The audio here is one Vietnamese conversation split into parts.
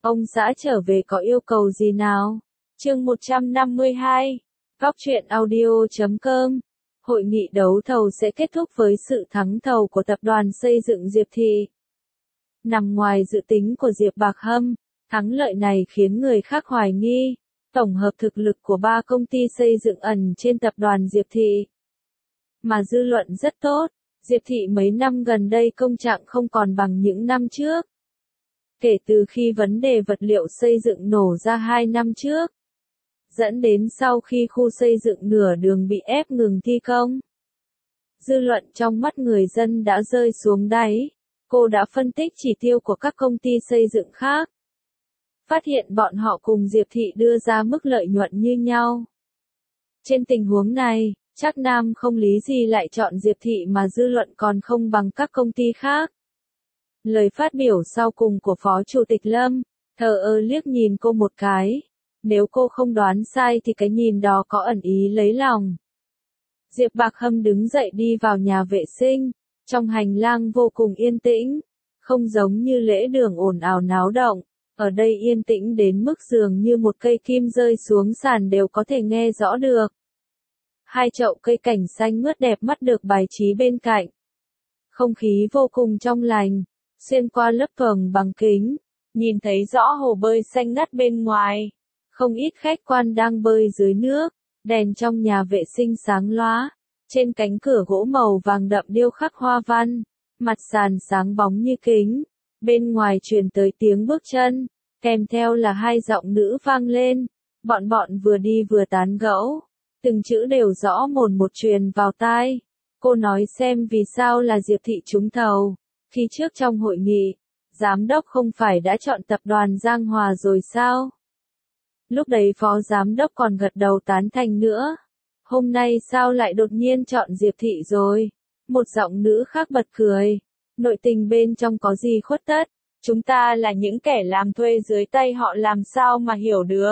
Ông xã trở về có yêu cầu gì nào? Chương 152. Góc truyện audio.com. Hội nghị đấu thầu sẽ kết thúc với sự thắng thầu của tập đoàn xây dựng Diệp Thị. Nằm ngoài dự tính của Diệp Bạc Hâm, thắng lợi này khiến người khác hoài nghi tổng hợp thực lực của 3 công ty xây dựng ẩn trên tập đoàn Diệp Thị. Mà dư luận rất tốt, Diệp Thị mấy năm gần đây công trạng không còn bằng những năm trước. Kể từ khi vấn đề vật liệu xây dựng nổ ra 2 năm trước, dẫn đến sau khi khu xây dựng nửa đường bị ép ngừng thi công, dư luận trong mắt người dân đã rơi xuống đáy. Cô đã phân tích chỉ tiêu của các công ty xây dựng khác, phát hiện bọn họ cùng Diệp Thị đưa ra mức lợi nhuận như nhau. Trên tình huống này, Trác Nam không lý gì lại chọn Diệp Thị mà dư luận còn không bằng các công ty khác. Lời phát biểu sau cùng của Phó Chủ tịch Lâm, thờ ơ liếc nhìn cô một cái. Nếu cô không đoán sai thì cái nhìn đó có ẩn ý lấy lòng. Diệp Bạc Hâm đứng dậy đi vào nhà vệ sinh, trong hành lang vô cùng yên tĩnh, không giống như lễ đường ồn ào náo động. Ở đây yên tĩnh đến mức dường như một cây kim rơi xuống sàn đều có thể nghe rõ được. 2 chậu cây cảnh xanh mướt đẹp mắt được bài trí bên cạnh. Không khí vô cùng trong lành, xuyên qua lớp vầng bằng kính, nhìn thấy rõ hồ bơi xanh ngắt bên ngoài. Không ít khách quan đang bơi dưới nước, đèn trong nhà vệ sinh sáng lóa. Trên cánh cửa gỗ màu vàng đậm điêu khắc hoa văn, mặt sàn sáng bóng như kính. Bên ngoài truyền tới tiếng bước chân, kèm theo là 2 giọng nữ vang lên. Bọn vừa đi vừa tán gẫu, từng chữ đều rõ mồn một truyền vào tai. Cô nói xem vì sao là Diệp Thị trúng thầu. Khi trước trong hội nghị, giám đốc không phải đã chọn tập đoàn Giang Hòa rồi sao? Lúc đấy phó giám đốc còn gật đầu tán thành nữa. Hôm nay sao lại đột nhiên chọn Diệp Thị rồi? Một giọng nữ khác bật cười. Nội tình bên trong có gì khuất tất? Chúng ta là những kẻ làm thuê dưới tay họ làm sao mà hiểu được.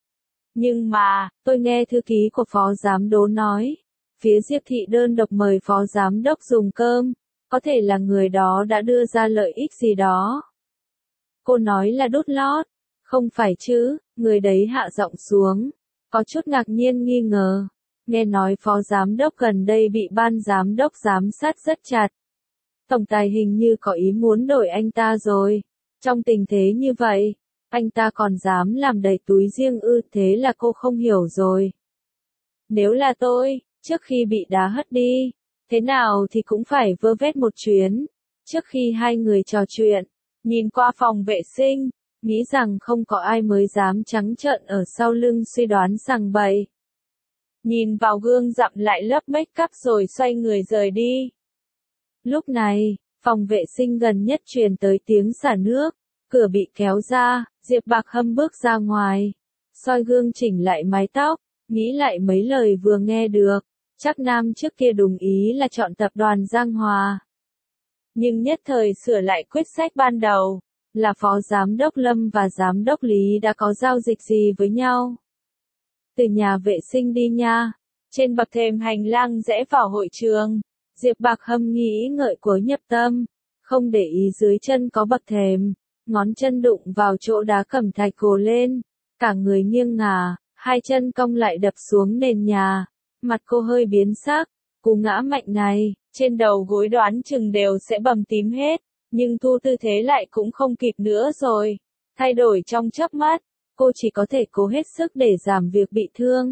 Nhưng mà, tôi nghe thư ký của phó giám đốc nói, phía Diệp Thị đơn độc mời phó giám đốc dùng cơm, có thể là người đó đã đưa ra lợi ích gì đó. Cô nói là đút lót, không phải chứ? Người đấy hạ giọng xuống, có chút ngạc nhiên nghi ngờ. Nghe nói phó giám đốc gần đây bị ban giám đốc giám sát rất chặt. Tổng tài hình như có ý muốn đổi anh ta rồi. Trong tình thế như vậy, anh ta còn dám làm đầy túi riêng ư? Thế là cô không hiểu rồi. Nếu là tôi, trước khi bị đá hất đi, thế nào thì cũng phải vơ vét một chuyến. Trước khi hai người trò chuyện, nhìn qua phòng vệ sinh, nghĩ rằng không có ai mới dám trắng trợn ở sau lưng suy đoán rằng bậy. Nhìn vào gương dặm lại lớp make up rồi xoay người rời đi. Lúc này, phòng vệ sinh gần nhất truyền tới tiếng xả nước, cửa bị kéo ra, Diệp Bạc Hâm bước ra ngoài, soi gương chỉnh lại mái tóc, nghĩ lại mấy lời vừa nghe được. Trác Nam trước kia đồng ý là chọn tập đoàn Giang Hòa, nhưng nhất thời sửa lại quyết sách ban đầu, là phó giám đốc Lâm và giám đốc Lý đã có giao dịch gì với nhau. Từ nhà vệ sinh đi nha, trên bậc thềm hành lang rẽ vào hội trường, Diệp Bạc Hâm nghĩ ngợi cuối nhập tâm, không để ý dưới chân có bậc thềm, ngón chân đụng vào chỗ đá cẩm thạch gồ lên, cả người nghiêng ngả, 2 chân cong lại đập xuống nền nhà, mặt cô hơi biến sắc, cú ngã mạnh này, trên đầu gối đoán chừng đều sẽ bầm tím hết, nhưng thu tư thế lại cũng không kịp nữa rồi, thay đổi trong chớp mắt, cô chỉ có thể cố hết sức để giảm việc bị thương.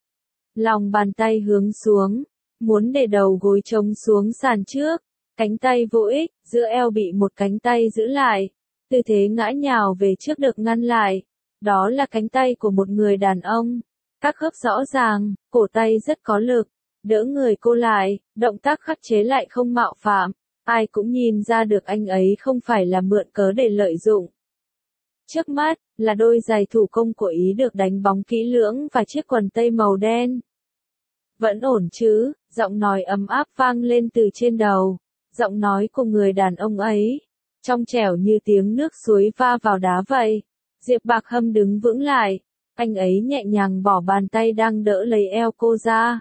Lòng bàn tay hướng xuống, muốn để đầu gối chống xuống sàn trước, cánh tay vô ích, giữa eo bị một cánh tay giữ lại, tư thế ngã nhào về trước được ngăn lại, đó là cánh tay của một người đàn ông, các khớp rõ ràng, cổ tay rất có lực, đỡ người cô lại, động tác khắc chế lại không mạo phạm, ai cũng nhìn ra được anh ấy không phải là mượn cớ để lợi dụng. Trước mắt, là đôi giày thủ công của Ý được đánh bóng kỹ lưỡng và chiếc quần tây màu đen. Vẫn ổn chứ? Giọng nói ấm áp vang lên từ trên đầu, giọng nói của người đàn ông ấy, trong trẻo như tiếng nước suối va vào đá vậy. Diệp Bạc Hâm đứng vững lại, anh ấy nhẹ nhàng bỏ bàn tay đang đỡ lấy eo cô ra.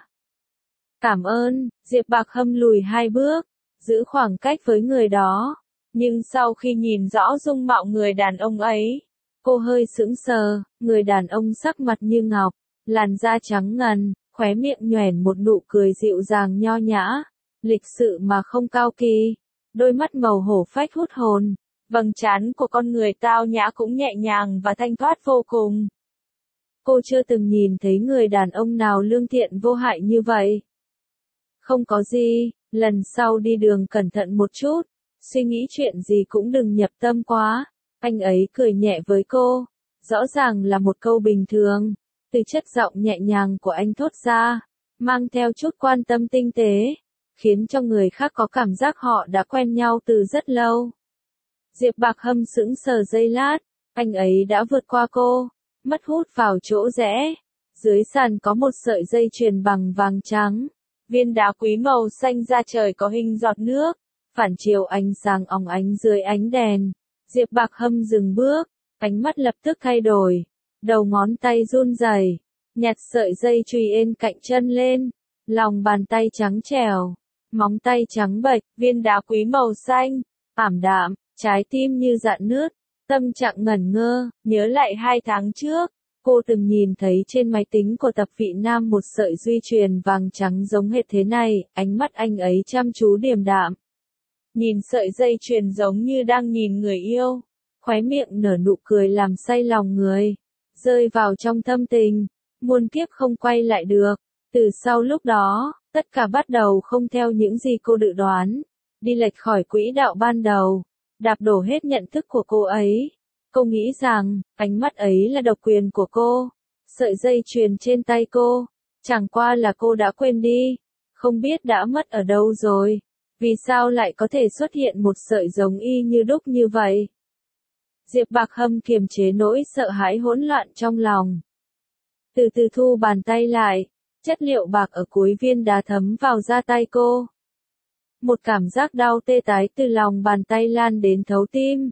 Cảm ơn, Diệp Bạc Hâm lùi 2 bước, giữ khoảng cách với người đó, nhưng sau khi nhìn rõ dung mạo người đàn ông ấy, Cô hơi sững sờ, người đàn ông sắc mặt như ngọc, làn da trắng ngần, khóe miệng nhoẻn một nụ cười dịu dàng nho nhã, lịch sự mà không cao kỳ, đôi mắt màu hổ phách hút hồn, vầng trán của con người tao nhã cũng nhẹ nhàng và thanh thoát vô cùng. Cô chưa từng nhìn thấy người đàn ông nào lương thiện vô hại như vậy. Không có gì, lần sau đi đường cẩn thận một chút, suy nghĩ chuyện gì cũng đừng nhập tâm quá. Anh ấy cười nhẹ với cô, rõ ràng là một câu bình thường, từ chất giọng nhẹ nhàng của anh thốt ra, mang theo chút quan tâm tinh tế, khiến cho người khác có cảm giác họ đã quen nhau từ rất lâu. Diệp Bạc Hâm sững sờ giây lát, anh ấy đã vượt qua cô, mất hút vào chỗ rẽ. Dưới sàn có một sợi dây chuyền bằng vàng trắng, viên đá quý màu xanh da trời có hình giọt nước, phản chiếu ánh sáng óng ánh dưới ánh đèn. Diệp Bạc Hâm dừng bước, ánh mắt lập tức thay đổi, đầu ngón tay run rẩy, nhặt sợi dây chùy ên cạnh chân lên, lòng bàn tay trắng trẻo, móng tay trắng bệch, viên đá quý màu xanh, ảm đạm, trái tim như rạn nứt, tâm trạng ngẩn ngơ, nhớ lại 2 tháng trước, cô từng nhìn thấy trên máy tính của Tập Vị Nam một sợi duy chuyền vàng trắng giống hệt thế này, ánh mắt anh ấy chăm chú điềm đạm. Nhìn sợi dây chuyền giống như đang nhìn người yêu, khóe miệng nở nụ cười làm say lòng người, rơi vào trong thâm tình, muôn kiếp không quay lại được. Từ sau lúc đó, tất cả bắt đầu không theo những gì cô dự đoán, đi lệch khỏi quỹ đạo ban đầu, đạp đổ hết nhận thức của cô ấy. Cô nghĩ rằng, ánh mắt ấy là độc quyền của cô, sợi dây chuyền trên tay cô, chẳng qua là cô đã quên đi, không biết đã mất ở đâu rồi. Vì sao lại có thể xuất hiện một sợi giống y như đúc như vậy? Diệp Bạc Hâm kiềm chế nỗi sợ hãi hỗn loạn trong lòng. Từ từ thu bàn tay lại, chất liệu bạc ở cuối viên đá thấm vào da tay cô. Một cảm giác đau tê tái từ lòng bàn tay lan đến thấu tim.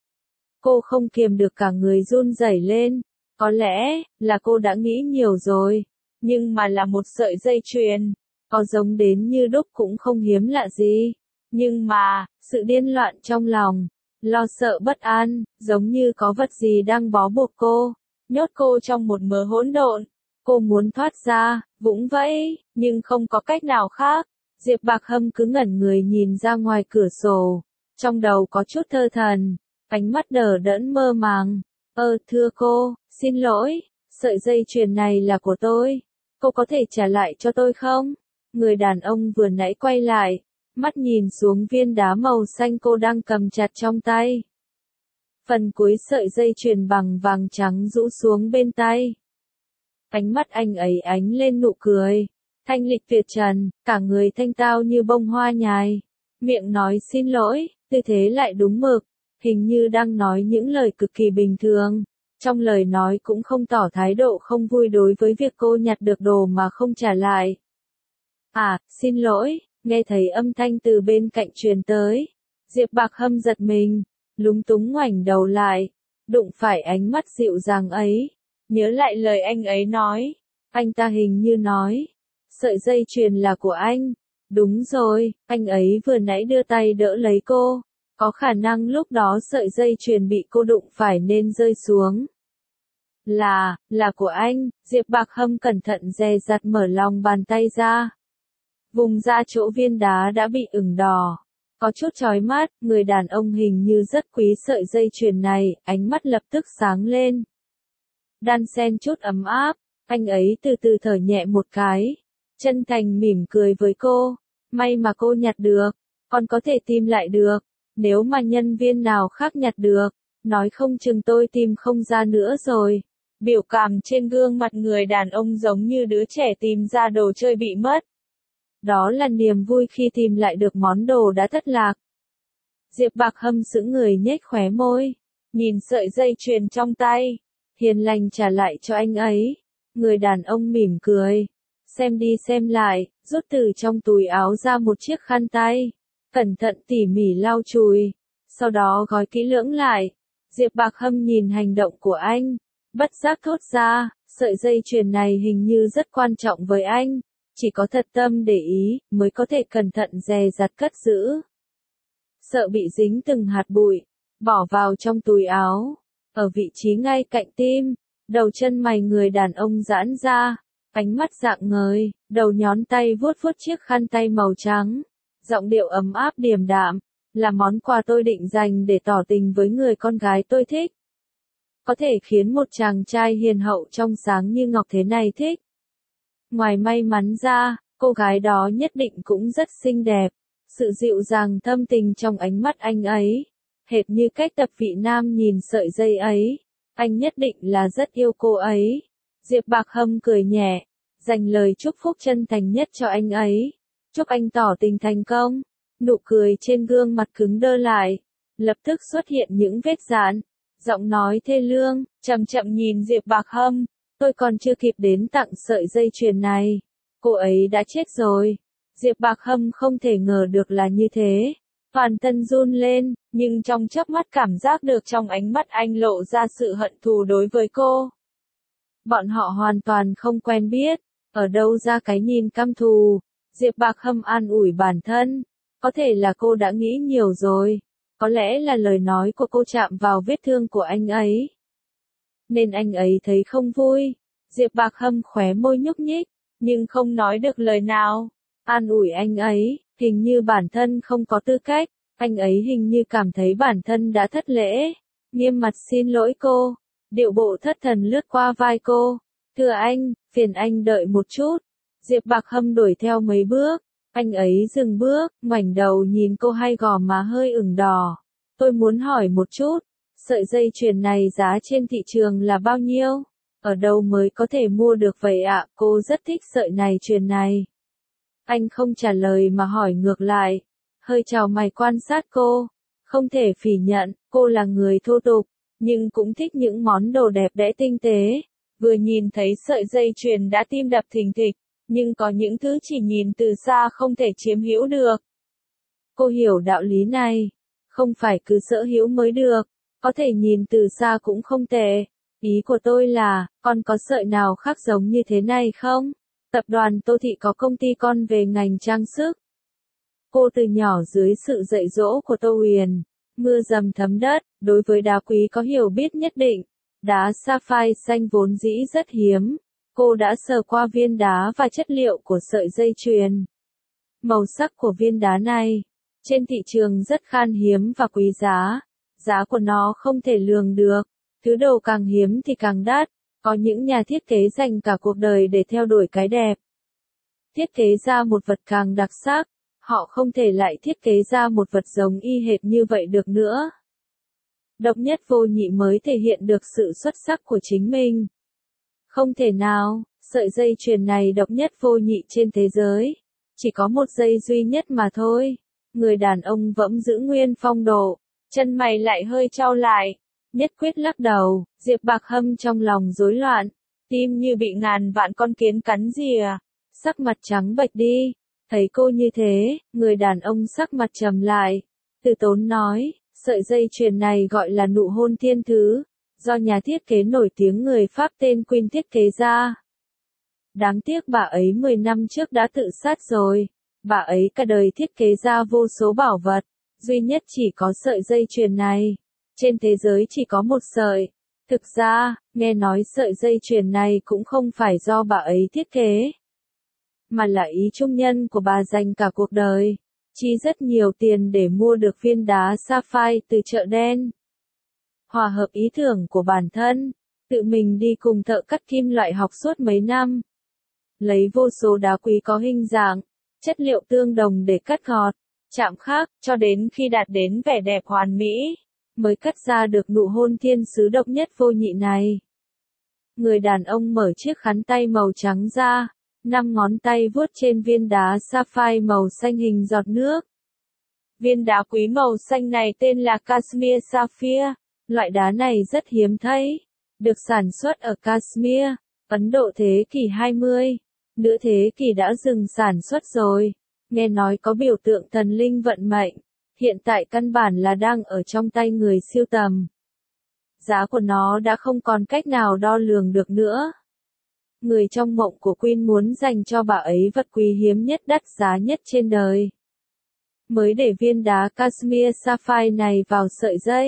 Cô không kiềm được cả người run rẩy lên, có lẽ là cô đã nghĩ nhiều rồi, nhưng mà là một sợi dây chuyền. Có giống đến như đúc cũng không hiếm lạ gì. Nhưng mà, sự điên loạn trong lòng, lo sợ bất an, giống như có vật gì đang bó buộc cô, nhốt cô trong một mớ hỗn độn. Cô muốn thoát ra, vũng vẫy, nhưng không có cách nào khác. Diệp Bạc Hâm cứ ngẩn người nhìn ra ngoài cửa sổ, trong đầu có chút thơ thần, ánh mắt đờ đẫn mơ màng. Thưa cô, xin lỗi, sợi dây chuyền này là của tôi. Cô có thể trả lại cho tôi không? Người đàn ông vừa nãy quay lại, mắt nhìn xuống viên đá màu xanh cô đang cầm chặt trong tay. Phần cuối sợi dây chuyền bằng vàng trắng rũ xuống bên tay. Ánh mắt anh ấy ánh lên nụ cười, thanh lịch tuyệt trần, cả người thanh tao như bông hoa nhài. Miệng nói xin lỗi, tư thế lại đúng mực, hình như đang nói những lời cực kỳ bình thường. Trong lời nói cũng không tỏ thái độ không vui đối với việc cô nhặt được đồ mà không trả lại. Xin lỗi, nghe thấy âm thanh từ bên cạnh truyền tới. Diệp Bạc Hâm giật mình, lúng túng ngoảnh đầu lại, đụng phải ánh mắt dịu dàng ấy. Nhớ lại lời anh ấy nói, anh ta hình như nói, sợi dây chuyền là của anh. Đúng rồi, anh ấy vừa nãy đưa tay đỡ lấy cô, có khả năng lúc đó sợi dây chuyền bị cô đụng phải nên rơi xuống. Là của anh. Diệp Bạc Hâm cẩn thận dè dặt mở lòng bàn tay ra. Vùng da chỗ viên đá đã bị ửng đỏ, có chút chói mắt, người đàn ông hình như rất quý sợi dây chuyền này, ánh mắt lập tức sáng lên. Đan xen chút ấm áp, anh ấy từ từ thở nhẹ một cái, chân thành mỉm cười với cô, may mà cô nhặt được, còn có thể tìm lại được, nếu mà nhân viên nào khác nhặt được, nói không chừng tôi tìm không ra nữa rồi. Biểu cảm trên gương mặt người đàn ông giống như đứa trẻ tìm ra đồ chơi bị mất. Đó là niềm vui khi tìm lại được món đồ đã thất lạc. Diệp Bạc Hâm sững người nhếch khóe môi, nhìn sợi dây chuyền trong tay, hiền lành trả lại cho anh ấy. Người đàn ông mỉm cười, xem đi xem lại, rút từ trong túi áo ra một chiếc khăn tay, cẩn thận tỉ mỉ lau chùi, sau đó gói kỹ lưỡng lại. Diệp Bạc Hâm nhìn hành động của anh, bất giác thốt ra, sợi dây chuyền này hình như rất quan trọng với anh. Chỉ có thật tâm để ý, mới có thể cẩn thận dè dặt cất giữ. Sợ bị dính từng hạt bụi, bỏ vào trong túi áo. ở vị trí ngay cạnh tim, đầu chân mày người đàn ông giãn ra, ánh mắt rạng ngời, đầu nhón tay vuốt vuốt chiếc khăn tay màu trắng, giọng điệu ấm áp điềm đạm, là món quà tôi định dành để tỏ tình với người con gái tôi thích. Có thể khiến một chàng trai hiền hậu trong sáng như ngọc thế này thích. Ngoài may mắn ra, cô gái đó nhất định cũng rất xinh đẹp, sự dịu dàng thâm tình trong ánh mắt anh ấy, hệt như cách tập vị nam nhìn sợi dây ấy, anh nhất định là rất yêu cô ấy. Diệp Bạc Hâm cười nhẹ, dành lời chúc phúc chân thành nhất cho anh ấy, chúc anh tỏ tình thành công. Nụ cười trên gương mặt cứng đơ lại, lập tức xuất hiện những vết giãn, giọng nói thê lương, chậm chậm nhìn Diệp Bạc Hâm, tôi còn chưa kịp đến tặng sợi dây chuyền này, cô ấy đã chết rồi. Diệp Bạc Hâm không thể ngờ được là như thế, toàn thân run lên, nhưng trong chớp mắt cảm giác được trong ánh mắt anh lộ ra sự hận thù đối với cô. Bọn họ hoàn toàn không quen biết, ở đâu ra cái nhìn căm thù. Diệp Bạc Hâm an ủi bản thân, có thể là cô đã nghĩ nhiều rồi, có lẽ là lời nói của cô chạm vào vết thương của anh ấy, nên anh ấy thấy không vui. Diệp Bạc Hâm khóe môi nhúc nhích, nhưng không nói được lời nào. An ủi anh ấy, hình như bản thân không có tư cách, anh ấy hình như cảm thấy bản thân đã thất lễ, nghiêm mặt xin lỗi cô, điệu bộ thất thần lướt qua vai cô. Thưa anh, phiền anh đợi một chút. Diệp Bạc Hâm đuổi theo mấy bước, anh ấy dừng bước, ngoảnh đầu nhìn cô hai gò má hơi ửng đỏ. Tôi muốn hỏi một chút, sợi dây chuyền này giá trên thị trường là bao nhiêu? Ở đâu mới có thể mua được vậy ạ? Cô rất thích sợi này chuyền này. Anh không trả lời mà hỏi ngược lại, hơi chào mày quan sát cô. Không thể phỉ nhận, cô là người thô tục, nhưng cũng thích những món đồ đẹp đẽ tinh tế. Vừa nhìn thấy sợi dây chuyền đã tim đập thình thịch, nhưng có những thứ chỉ nhìn từ xa không thể chiếm hữu được. Cô hiểu đạo lý này, không phải cứ sở hữu mới được, có thể nhìn từ xa cũng không tệ. Ý của tôi là, con có sợi nào khác giống như thế này không? Tập đoàn Tô Thị có công ty con về ngành trang sức. Cô từ nhỏ dưới sự dạy dỗ của Tô Huyền, mưa dầm thấm đất, đối với đá quý có hiểu biết nhất định. Đá sapphire xanh vốn dĩ rất hiếm. Cô đã sờ qua viên đá và chất liệu của sợi dây chuyền. Màu sắc của viên đá này, trên thị trường rất khan hiếm và quý giá. Giá của nó không thể lường được. Thứ đồ càng hiếm thì càng đắt. Có những nhà thiết kế dành cả cuộc đời để theo đuổi cái đẹp. Thiết kế ra một vật càng đặc sắc, họ không thể lại thiết kế ra một vật giống y hệt như vậy được nữa. Độc nhất vô nhị mới thể hiện được sự xuất sắc của chính mình. Không thể nào, sợi dây chuyền này độc nhất vô nhị trên thế giới. Chỉ có một dây duy nhất mà thôi. Người đàn ông vẫn giữ nguyên phong độ, chân mày lại hơi chau lại. Nhất quyết lắc đầu, Diệp Bạc Hâm trong lòng rối loạn, tim như bị ngàn vạn con kiến cắn rìa, sắc mặt trắng bệch đi. Thấy cô như thế, người đàn ông sắc mặt trầm lại, từ tốn nói, sợi dây chuyền này gọi là nụ hôn thiên thứ, do nhà thiết kế nổi tiếng người Pháp tên Queen thiết kế ra. Đáng tiếc bà ấy 10 năm trước đã tự sát rồi, bà ấy cả đời thiết kế ra vô số bảo vật, duy nhất chỉ có sợi dây chuyền này. Trên thế giới chỉ có một sợi. Thực ra, nghe nói sợi dây chuyền này cũng không phải do bà ấy thiết kế, mà là ý trung nhân của bà dành cả cuộc đời, chi rất nhiều tiền để mua được viên đá sapphire từ chợ đen. Hòa hợp ý tưởng của bản thân, tự mình đi cùng thợ cắt kim loại học suốt mấy năm. Lấy vô số đá quý có hình dạng, chất liệu tương đồng để cắt gọt, chạm khắc, cho đến khi đạt đến vẻ đẹp hoàn mỹ, mới cắt ra được nụ hôn thiên sứ độc nhất vô nhị này. Người đàn ông mở chiếc khăn tay màu trắng ra, 5 ngón tay vuốt trên viên đá sapphire màu xanh hình giọt nước. Viên đá quý màu xanh này tên là Kashmir Sapphire, loại đá này rất hiếm thấy, được sản xuất ở Kashmir, Ấn Độ thế kỷ 20. Nửa thế kỷ đã dừng sản xuất rồi, nghe nói có biểu tượng thần linh vận mệnh. Hiện tại căn bản là đang ở trong tay người sưu tầm. Giá của nó đã không còn cách nào đo lường được nữa. Người trong mộng của Queen muốn dành cho bà ấy vật quý hiếm nhất đắt giá nhất trên đời. Mới để viên đá Kashmir Sapphire này vào sợi dây,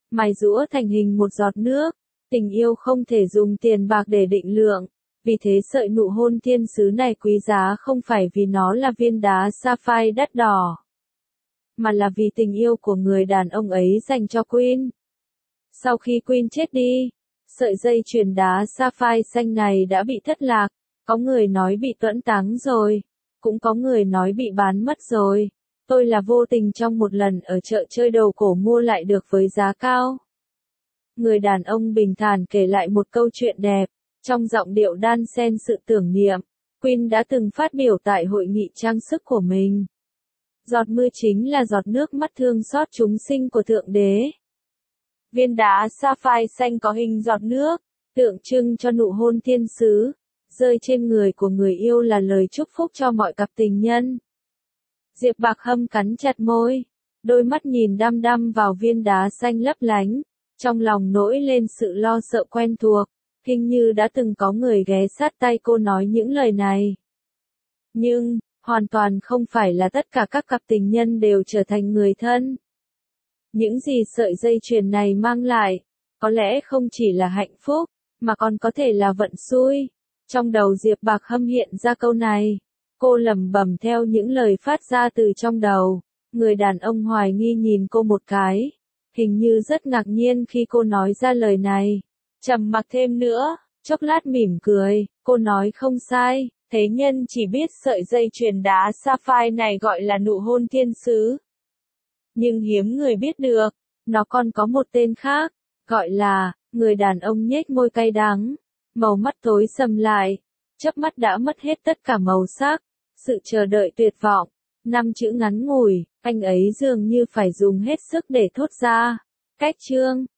mài giũa thành hình một giọt nước. Tình yêu không thể dùng tiền bạc để định lượng, vì thế sợi nụ hôn thiên sứ này quý giá không phải vì nó là viên đá sapphire đắt đỏ, mà là vì tình yêu của người đàn ông ấy dành cho Queen. Sau khi Queen chết đi, sợi dây chuyền đá sapphire xanh này đã bị thất lạc, có người nói bị tuẫn táng rồi, cũng có người nói bị bán mất rồi. Tôi là vô tình trong một lần ở chợ chơi đồ cổ mua lại được với giá cao. Người đàn ông bình thản kể lại một câu chuyện đẹp, trong giọng điệu đan xen sự tưởng niệm. Queen đã từng phát biểu tại hội nghị trang sức của mình. Giọt mưa chính là giọt nước mắt thương xót chúng sinh của Thượng Đế. Viên đá sapphire xanh có hình giọt nước, tượng trưng cho nụ hôn thiên sứ, rơi trên người của người yêu là lời chúc phúc cho mọi cặp tình nhân. Diệp Bạc Hâm cắn chặt môi, đôi mắt nhìn đăm đăm vào viên đá xanh lấp lánh, trong lòng nổi lên sự lo sợ quen thuộc, hình như đã từng có người ghé sát tai cô nói những lời này. Nhưng, hoàn toàn không phải là tất cả các cặp tình nhân đều trở thành người thân. Những gì sợi dây chuyền này mang lại, có lẽ không chỉ là hạnh phúc, mà còn có thể là vận xui. Trong đầu Diệp Bạc Hâm hiện ra câu này, cô lẩm bẩm theo những lời phát ra từ trong đầu. Người đàn ông hoài nghi nhìn cô một cái, hình như rất ngạc nhiên khi cô nói ra lời này. Trầm mặc thêm nữa, chốc lát mỉm cười, cô nói không sai, thế nhân chỉ biết sợi dây chuyền đá sapphire này gọi là nụ hôn thiên sứ. Nhưng hiếm người biết được, nó còn có một tên khác, gọi là, người đàn ông nhếch môi cay đắng, màu mắt tối sầm lại, chớp mắt đã mất hết tất cả màu sắc, sự chờ đợi tuyệt vọng, 5 chữ ngắn ngủi, anh ấy dường như phải dùng hết sức để thốt ra. Cách chương